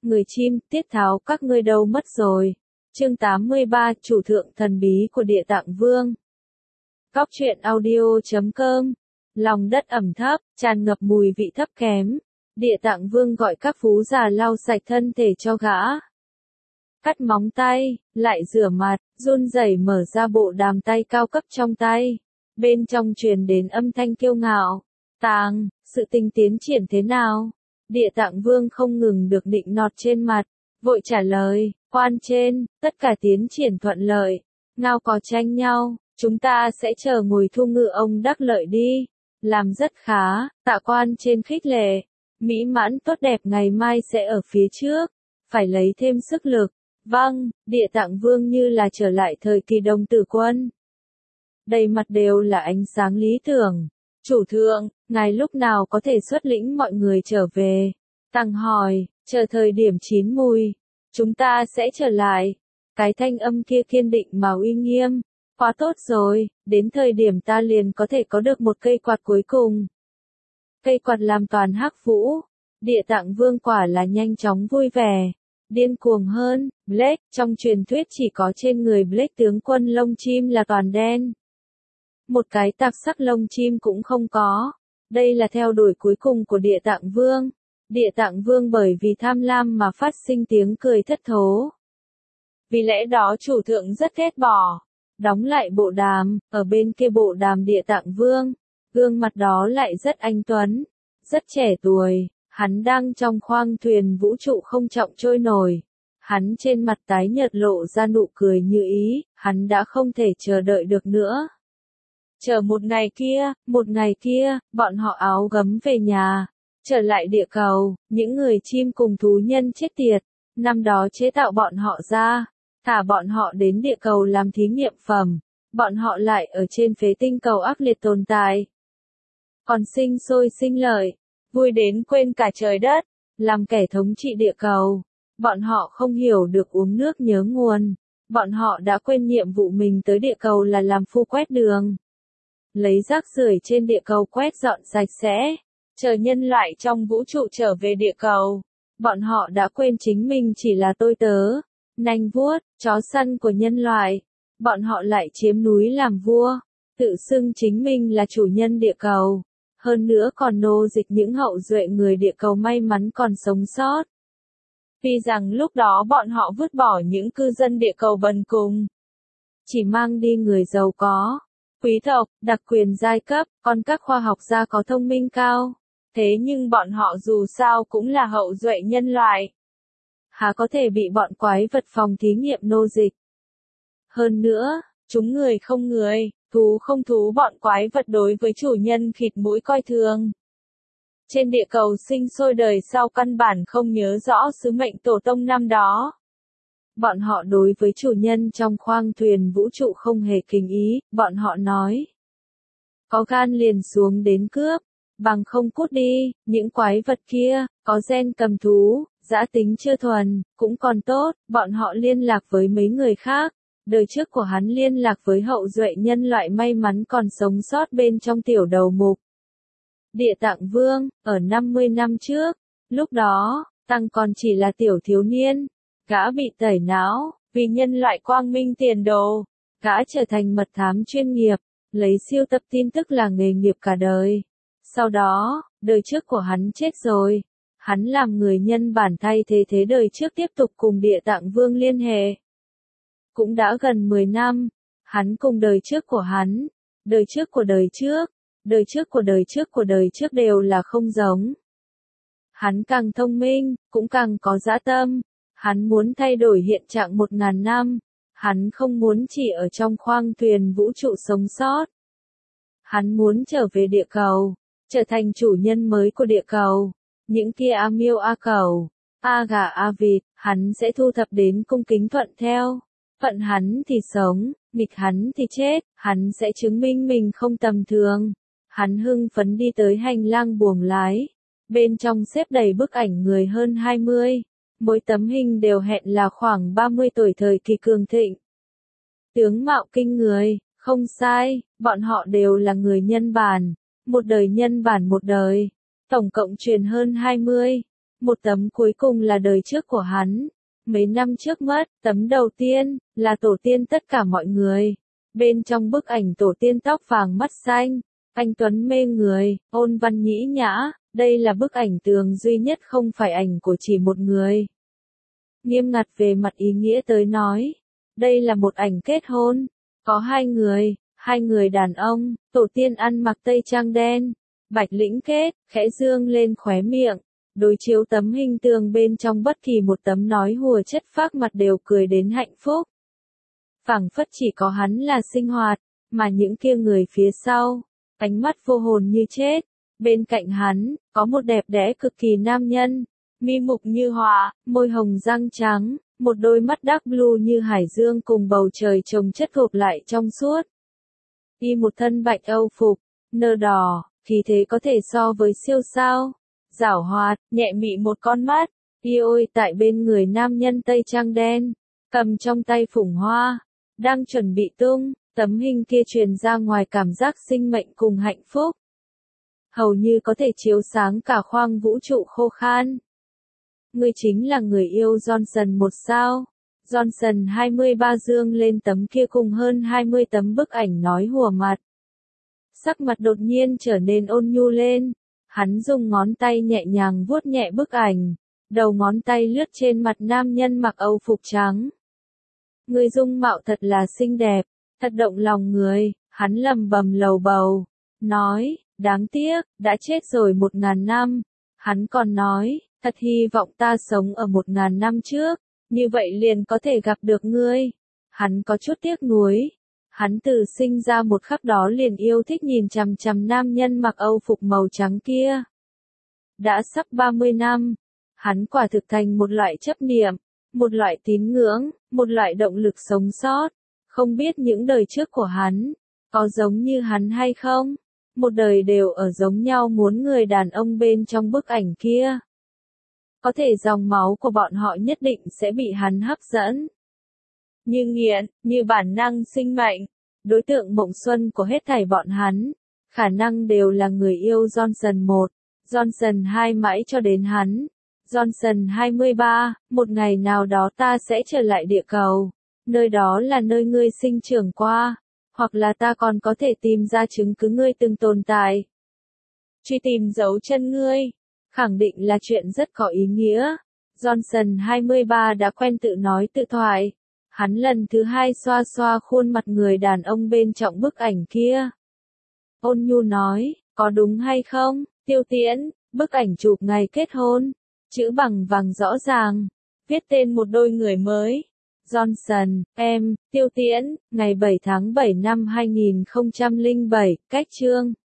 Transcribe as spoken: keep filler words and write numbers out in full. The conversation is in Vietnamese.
người chim, tiết tháo các ngươi đâu mất rồi. Chương tám mươi ba, chủ thượng thần bí của Địa Tạng Vương. Cóc truyện audio chấm com. Lòng đất ẩm thấp, tràn ngập mùi vị thấp kém. Địa Tạng Vương gọi các phú già lau sạch thân thể cho gã. Cắt móng tay, lại rửa mặt, run rẩy mở ra bộ đàm tay cao cấp trong tay. Bên trong truyền đến âm thanh kiêu ngạo. Tàng, sự tình tiến triển thế nào? Địa Tạng Vương không ngừng được nịnh nọt trên mặt, vội trả lời, quan trên, tất cả tiến triển thuận lợi. Ngao có tranh nhau, chúng ta sẽ chờ ngồi thu ngự ông đắc lợi đi. Làm rất khá, tạ quan trên khích lệ. Mỹ mãn tốt đẹp ngày mai sẽ ở phía trước. Phải lấy thêm sức lực. Vâng, Địa Tạng Vương như là trở lại thời kỳ Đồng Tử Quân. Đầy mặt đều là ánh sáng lý tưởng. Chủ thượng, ngài lúc nào có thể xuất lĩnh mọi người trở về? Tăng hỏi, chờ thời điểm chín mùi. Chúng ta sẽ trở lại. Cái thanh âm kia kiên định mà uy nghiêm. Quá tốt rồi, đến thời điểm ta liền có thể có được một cây quạt cuối cùng. Cây quạt làm toàn hắc vũ. Địa Tạng Vương quả là nhanh chóng vui vẻ. Điên cuồng hơn, Blake, trong truyền thuyết chỉ có trên người Blake tướng quân lông chim là toàn đen. Một cái tạp sắc lông chim cũng không có. Đây là theo đuổi cuối cùng của Địa Tạng Vương. Địa Tạng Vương bởi vì tham lam mà phát sinh tiếng cười thất thố. Vì lẽ đó chủ thượng rất ghét bỏ. Đóng lại bộ đàm, ở bên kia bộ đàm Địa Tạng Vương. Gương mặt đó lại rất anh tuấn, rất trẻ tuổi. Hắn đang trong khoang thuyền vũ trụ không trọng trôi nổi. Hắn trên mặt tái nhợt lộ ra nụ cười như ý, hắn đã không thể chờ đợi được nữa. Chờ một ngày kia, một ngày kia, bọn họ áo gấm về nhà, trở lại địa cầu, những người chim cùng thú nhân chết tiệt, năm đó chế tạo bọn họ ra, thả bọn họ đến địa cầu làm thí nghiệm phẩm, bọn họ lại ở trên phế tinh cầu ác liệt tồn tại. Còn sinh sôi sinh lợi, vui đến quên cả trời đất, làm kẻ thống trị địa cầu. Bọn họ không hiểu được uống nước nhớ nguồn, bọn họ đã quên nhiệm vụ mình tới địa cầu là làm phu quét đường. Lấy rác rưởi trên địa cầu quét dọn sạch sẽ, chờ nhân loại trong vũ trụ trở về địa cầu. Bọn họ đã quên chính mình chỉ là tôi tớ, nanh vuốt, chó săn của nhân loại. Bọn họ lại chiếm núi làm vua, tự xưng chính mình là chủ nhân địa cầu. Hơn nữa còn nô dịch những hậu duệ người địa cầu may mắn còn sống sót. Vì rằng lúc đó bọn họ vứt bỏ những cư dân địa cầu bần cùng. Chỉ mang đi người giàu có, quý tộc, đặc quyền giai cấp, còn các khoa học gia có thông minh cao. Thế nhưng bọn họ dù sao cũng là hậu duệ nhân loại. Há có thể bị bọn quái vật phòng thí nghiệm nô dịch. Hơn nữa, chúng người không người, thú không thú bọn quái vật đối với chủ nhân khịt mũi coi thường. Trên địa cầu sinh sôi đời sau căn bản không nhớ rõ sứ mệnh tổ tông năm đó. Bọn họ đối với chủ nhân trong khoang thuyền vũ trụ không hề kính ý, bọn họ nói. Có gan liền xuống đến cướp, bằng không cút đi, những quái vật kia, có gen cầm thú, dã tính chưa thuần, cũng còn tốt, bọn họ liên lạc với mấy người khác. Đời trước của hắn liên lạc với hậu duệ nhân loại may mắn còn sống sót bên trong tiểu đầu mục. Địa Tạng Vương, ở năm mươi năm trước, lúc đó, Tăng còn chỉ là tiểu thiếu niên, gã bị tẩy não, vì nhân loại quang minh tiền đồ, gã trở thành mật thám chuyên nghiệp, lấy siêu tập tin tức là nghề nghiệp cả đời. Sau đó, đời trước của hắn chết rồi, hắn làm người nhân bản thay thế thế đời trước tiếp tục cùng Địa Tạng Vương liên hệ. Cũng đã gần mười năm, hắn cùng đời trước của hắn, đời trước của đời trước, đời trước của đời trước của đời trước đều là không giống. Hắn càng thông minh, cũng càng có dã tâm, hắn muốn thay đổi hiện trạng một ngàn năm, hắn không muốn chỉ ở trong khoang thuyền vũ trụ sống sót. Hắn muốn trở về địa cầu, trở thành chủ nhân mới của địa cầu, những kia a miêu a cẩu, a gà a vịt, hắn sẽ thu thập đến cung kính thuận theo. Phận hắn thì sống, nghịch hắn thì chết, hắn sẽ chứng minh mình không tầm thường. Hắn hưng phấn đi tới hành lang buồng lái. Bên trong xếp đầy bức ảnh người hơn hai mươi. Mỗi tấm hình đều hẹn là khoảng ba mươi tuổi thời kỳ cường thịnh. Tướng mạo kinh người, không sai, bọn họ đều là người nhân bản. Một đời nhân bản một đời. Tổng cộng truyền hơn hai mươi. một tấm cuối cùng là đời trước của hắn. Mấy năm trước mất, tấm đầu tiên, là tổ tiên tất cả mọi người. Bên trong bức ảnh tổ tiên tóc vàng mắt xanh, anh Tuấn mê người, ôn văn nhĩ nhã, đây là bức ảnh tường duy nhất không phải ảnh của chỉ một người. Nghiêm ngặt về mặt ý nghĩa tới nói, đây là một ảnh kết hôn, có hai người, hai người đàn ông, tổ tiên ăn mặc tây trang đen, bạch lĩnh kết, khẽ dương lên khóe miệng. Đối chiếu tấm hình tường bên trong bất kỳ một tấm nói hùa chất phác mặt đều cười đến hạnh phúc. Phảng phất chỉ có hắn là sinh hoạt, mà những kia người phía sau, ánh mắt vô hồn như chết. Bên cạnh hắn, có một đẹp đẽ cực kỳ nam nhân, mi mục như họa, môi hồng răng trắng, một đôi mắt dark blue như hải dương cùng bầu trời chồng chất gộp lại trong suốt. Y một thân bạch âu phục, nơ đỏ, khí thế có thể so với siêu sao. Giảo hoạt, nhẹ mị một con mắt, y ôi tại bên người nam nhân tây trang đen, cầm trong tay phủng hoa, đang chuẩn bị tung, tấm hình kia truyền ra ngoài cảm giác sinh mệnh cùng hạnh phúc. Hầu như có thể chiếu sáng cả khoang vũ trụ khô khan. Ngươi chính là người yêu Johnson một sao. Johnson hai mươi ba dương lên tấm kia cùng hơn hai mươi tấm bức ảnh nói hùa mặt. Sắc mặt đột nhiên trở nên ôn nhu lên. Hắn dùng ngón tay nhẹ nhàng vuốt nhẹ bức ảnh, đầu ngón tay lướt trên mặt nam nhân mặc âu phục trắng. Người dung mạo thật là xinh đẹp, thật động lòng người, hắn lầm bầm lầu bầu, nói, đáng tiếc, đã chết rồi một ngàn năm. Hắn còn nói, thật hy vọng ta sống ở một ngàn năm trước, như vậy liền có thể gặp được ngươi. Hắn có chút tiếc nuối. Hắn từ sinh ra một khắc đó liền yêu thích nhìn chằm chằm nam nhân mặc âu phục màu trắng kia. Đã sắp ba mươi năm, hắn quả thực thành một loại chấp niệm, một loại tín ngưỡng, một loại động lực sống sót. Không biết những đời trước của hắn, có giống như hắn hay không? Một đời đều ở giống nhau muốn người đàn ông bên trong bức ảnh kia. Có thể dòng máu của bọn họ nhất định sẽ bị hắn hấp dẫn. Như nghiện, như bản năng sinh mệnh, đối tượng mộng xuân của hết thảy bọn hắn, khả năng đều là người yêu Johnson một, Johnson hai mãi cho đến hắn. Johnson hai mươi ba, một ngày nào đó ta sẽ trở lại địa cầu, nơi đó là nơi ngươi sinh trưởng qua, hoặc là ta còn có thể tìm ra chứng cứ ngươi từng tồn tại. Truy tìm dấu chân ngươi, khẳng định là chuyện rất có ý nghĩa. Johnson hai mươi ba đã quen tự nói tự thoại. Hắn lần thứ hai xoa xoa khuôn mặt người đàn ông bên trong bức ảnh kia. Ôn nhu nói, có đúng hay không, Tiêu Tiễn, bức ảnh chụp ngày kết hôn, chữ bằng vàng rõ ràng, viết tên một đôi người mới. Johnson, em, Tiêu Tiễn, ngày bảy tháng bảy năm hai nghìn không trăm lẻ bảy, cách chương.